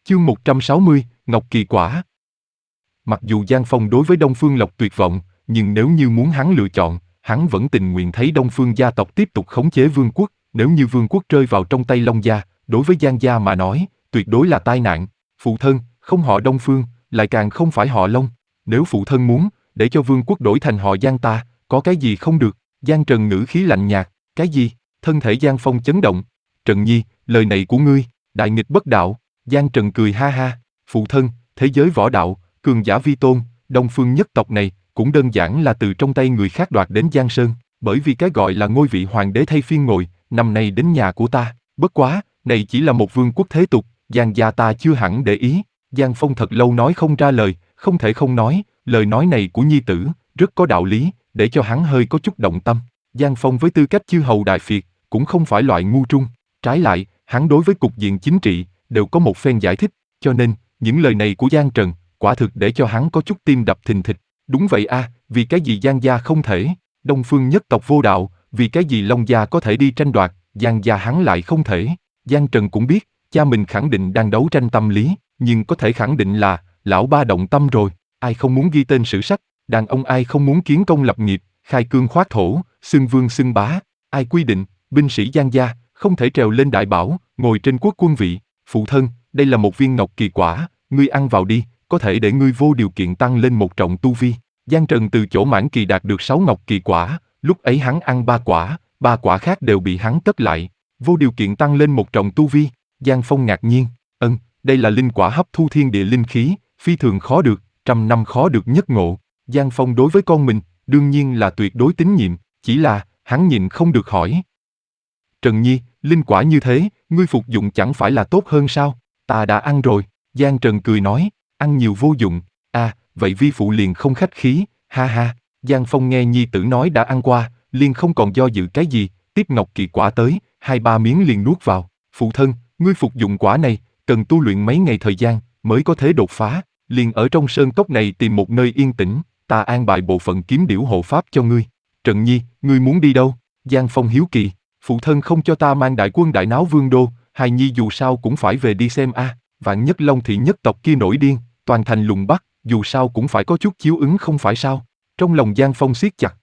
Chương 160, Ngọc Kỳ Quả. Mặc dù Giang Phong đối với Đông Phương Lộc tuyệt vọng, nhưng nếu như muốn hắn lựa chọn, hắn vẫn tình nguyện thấy Đông Phương gia tộc tiếp tục khống chế vương quốc. Nếu như vương quốc rơi vào trong tay Long gia, đối với Giang gia mà nói, tuyệt đối là tai nạn. Phụ thân, không họ Đông Phương, lại càng không phải họ Long. Nếu phụ thân muốn, để cho vương quốc đổi thành họ Giang ta, có cái gì không được? Giang Trần ngữ khí lạnh nhạt, cái gì? Thân thể Giang Phong chấn động. Trần Nhi, lời này của ngươi, đại nghịch bất đạo. Giang Trần cười ha ha, phụ thân, thế giới võ đạo, cường giả vi tôn, Đông Phương nhất tộc này, cũng đơn giản là từ trong tay người khác đoạt đến Giang Sơn, bởi vì cái gọi là ngôi vị hoàng đế thay phiên ngồi, năm nay đến nhà của ta, bất quá, này chỉ là một vương quốc thế tục, Giang gia ta chưa hẳn để ý. Giang Phong thật lâu nói không ra lời, không thể không nói, lời nói này của nhi tử, rất có đạo lý, để cho hắn hơi có chút động tâm. Giang Phong với tư cách chư hầu đại phiệt, cũng không phải loại ngu trung, trái lại, hắn đối với cục diện chính trị, đều có một phen giải thích, cho nên, những lời này của Giang Trần, quả thực để cho hắn có chút tim đập thình thịch. Đúng vậy a, vì cái gì Giang gia không thể, Đông Phương nhất tộc vô đạo, vì cái gì Long gia có thể đi tranh đoạt, Giang gia hắn lại không thể. Giang Trần cũng biết, cha mình khẳng định đang đấu tranh tâm lý, nhưng có thể khẳng định là, lão ba động tâm rồi, ai không muốn ghi tên sử sách, đàn ông ai không muốn kiến công lập nghiệp, khai cương khoác thổ, xưng vương xưng bá, ai quy định, binh sĩ Giang gia, không thể trèo lên đại bảo, ngồi trên quốc quân vị. Phụ thân, đây là một viên ngọc kỳ quả, ngươi ăn vào đi, có thể để ngươi vô điều kiện tăng lên một trọng tu vi. Giang Trần từ chỗ Mãn Kỳ đạt được 6 ngọc kỳ quả, lúc ấy hắn ăn 3 quả, 3 quả khác đều bị hắn cất lại, vô điều kiện tăng lên một trọng tu vi. Giang Phong ngạc nhiên, đây là linh quả hấp thu thiên địa linh khí, phi thường khó được, 100 năm khó được nhất ngộ. Giang Phong đối với con mình, đương nhiên là tuyệt đối tín nhiệm, chỉ là, hắn nhịn không được hỏi. Trần Nhi, linh quả như thế, ngươi phục dụng chẳng phải là tốt hơn sao? Ta đã ăn rồi. Giang Trần cười nói, ăn nhiều vô dụng. Vậy vi phụ liền không khách khí, ha ha. Giang Phong nghe nhi tử nói đã ăn qua, liền không còn do dự cái gì, tiếp ngọc kỳ quả tới, 2-3 miếng liền nuốt vào. Phụ thân, ngươi phục dụng quả này, cần tu luyện mấy ngày thời gian, mới có thể đột phá, liền ở trong sơn cốc này tìm một nơi yên tĩnh, ta an bài bộ phận kiếm điểu hộ pháp cho ngươi. Trần Nhi, ngươi muốn đi đâu? Giang Phong hiếu kỳ. Phụ thân không cho ta mang đại quân đại náo vương đô, hài nhi dù sao cũng phải về đi xem vạn nhất Long thị nhất tộc kia nổi điên, toàn thành lùng bắt, dù sao cũng phải có chút chiếu ứng không phải sao? Trong lòng Giang Phong siết chặt.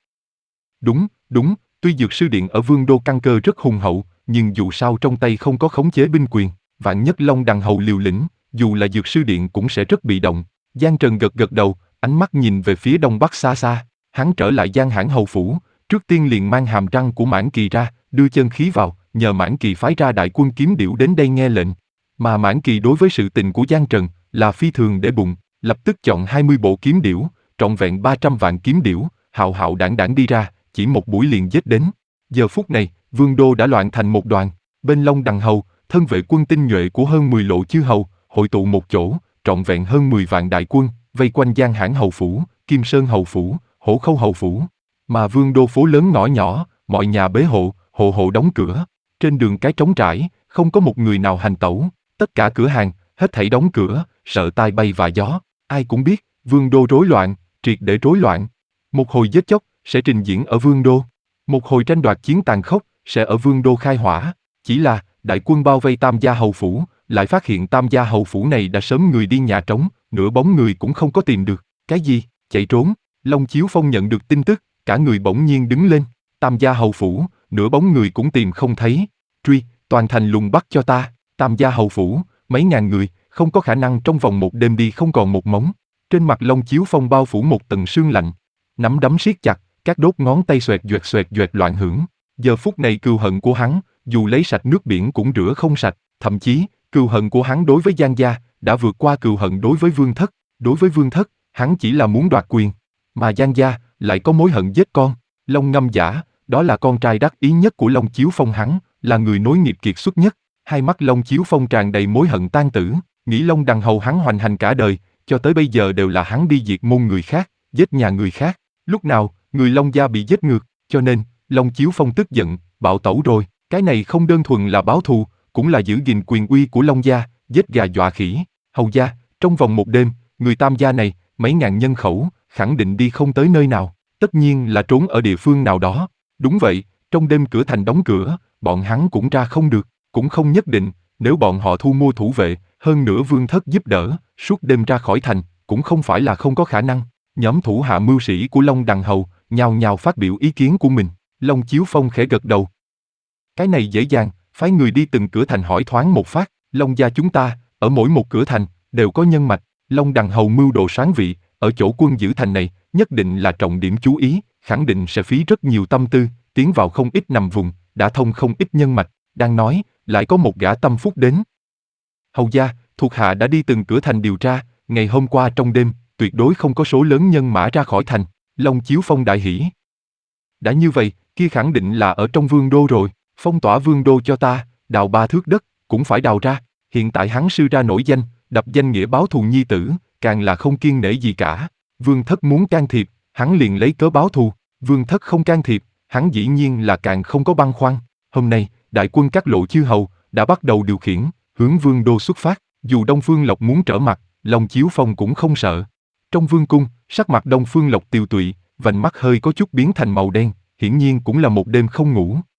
Đúng, tuy dược sư điện ở vương đô căn cơ rất hùng hậu, nhưng dù sao trong tay không có khống chế binh quyền, vạn nhất Long đằng hầu liều lĩnh, dù là dược sư điện cũng sẽ rất bị động. Giang Trần gật đầu, ánh mắt nhìn về phía đông bắc xa xa, hắn trở lại Giang Hãn hầu phủ, trước tiên liền mang hàm răng của Mãn Kỳ ra, đưa chân khí vào, nhờ Mãn Kỳ phái ra đại quân kiếm điểu đến đây nghe lệnh. Mà Mãn Kỳ đối với sự tình của Giang Trần là phi thường để bụng, lập tức chọn 20 bộ kiếm điểu, trọn vẹn 300 vạn kiếm điểu, hạo hạo đảng đảng đi ra, chỉ một buổi liền giết đến. Giờ phút này, vương đô đã loạn thành một đoàn, bên Long đằng hầu, thân vệ quân tinh nhuệ của hơn 10 lộ chư hầu, hội tụ một chỗ, trọn vẹn hơn 10 vạn đại quân, vây quanh Giang Hãn hầu phủ, Kim Sơn hầu phủ, Hổ Khâu hầu phủ. Mà vương đô phố lớn ngõ nhỏ, mọi nhà bế hộ, hộ hộ đóng cửa, trên đường cái trống trải, không có một người nào hành tẩu, tất cả cửa hàng, hết thảy đóng cửa, sợ tai bay vạ gió. Ai cũng biết, vương đô rối loạn, triệt để rối loạn. Một hồi giết chóc, sẽ trình diễn ở vương đô. Một hồi tranh đoạt chiến tàn khốc, sẽ ở vương đô khai hỏa. Chỉ là, đại quân bao vây Tam gia hầu phủ, lại phát hiện Tam gia hầu phủ này đã sớm người đi nhà trống, nửa bóng người cũng không có tìm được. Cái gì? Chạy trốn? Long Chiếu Phong nhận được tin tức, cả người bỗng nhiên đứng lên. Tam gia hầu phủ, nửa bóng người cũng tìm không thấy. Truy, toàn thành lùng bắt cho ta. Tam gia hầu phủ, mấy ngàn người, không có khả năng trong vòng một đêm đi không còn một móng. Trên mặt Long Chiếu Phong bao phủ một tầng sương lạnh, nắm đấm siết chặt, các đốt ngón tay xoẹt xoẹt loạn hưởng. Giờ phút này cừu hận của hắn, dù lấy sạch nước biển cũng rửa không sạch, thậm chí, cừu hận của hắn đối với Giang gia, đã vượt qua cừu hận đối với Vương Thất. Đối với Vương Thất, hắn chỉ là muốn đoạt quyền, mà Giang gia, lại có mối hận giết con. Long Ngâm Giả, đó là con trai đắc ý nhất của Long Chiếu Phong hắn, là người nối nghiệp kiệt xuất nhất. Hai mắt Long Chiếu Phong tràn đầy mối hận tan tử, nghĩ Long đằng hầu hắn hoành hành cả đời, cho tới bây giờ đều là hắn đi diệt môn người khác, giết nhà người khác. Lúc nào, người Long gia bị giết ngược, cho nên, Long Chiếu Phong tức giận, bạo tẩu rồi. Cái này không đơn thuần là báo thù, cũng là giữ gìn quyền uy của Long gia, giết gà dọa khỉ. Hầu gia, trong vòng một đêm, người Tam gia này, mấy ngàn nhân khẩu, khẳng định đi không tới nơi nào, tất nhiên là trốn ở địa phương nào đó. Đúng vậy, trong đêm cửa thành đóng cửa, bọn hắn cũng ra không được, cũng không nhất định, nếu bọn họ thu mua thủ vệ, Hơn nữa Vương Thất giúp đỡ, suốt đêm ra khỏi thành, cũng không phải là không có khả năng. Nhóm thủ hạ mưu sĩ của Long Đằng Hầu, nhao nhao phát biểu ý kiến của mình. Long Chiếu Phong khẽ gật đầu. Cái này dễ dàng, phái người đi từng cửa thành hỏi thoáng một phát. Long gia chúng ta, ở mỗi một cửa thành, đều có nhân mạch. Long Đằng Hầu mưu đồ sáng vị, ở chỗ quân giữ thành này, nhất định là trọng điểm chú ý, khẳng định sẽ phí rất nhiều tâm tư, tiến vào không ít nằm vùng, đã thông không ít nhân mạch. Đang nói, lại có một gã tâm phúc đến. Hầu gia, thuộc hạ đã đi từng cửa thành điều tra, ngày hôm qua trong đêm, tuyệt đối không có số lớn nhân mã ra khỏi thành. Long Chiếu Phong đại hỉ. Đã như vậy, kia khẳng định là ở trong vương đô rồi, phong tỏa vương đô cho ta, đào 3 thước đất, cũng phải đào ra. Hiện tại hắn sư ra nổi danh, đập danh nghĩa báo thù nhi tử, càng là không kiêng nể gì cả. Vương Thất muốn can thiệp, hắn liền lấy cớ báo thù. Vương Thất không can thiệp, hắn dĩ nhiên là càng không có băn khoăn. Hôm nay, đại quân các lộ chư hầu đã bắt đầu điều khiển, hướng vương đô xuất phát. Dù Đông Phương Lộc muốn trở mặt, Long Chiếu Phong cũng không sợ. Trong vương cung, sắc mặt Đông Phương Lộc tiều tụy, vành mắt hơi có chút biến thành màu đen, hiển nhiên cũng là một đêm không ngủ.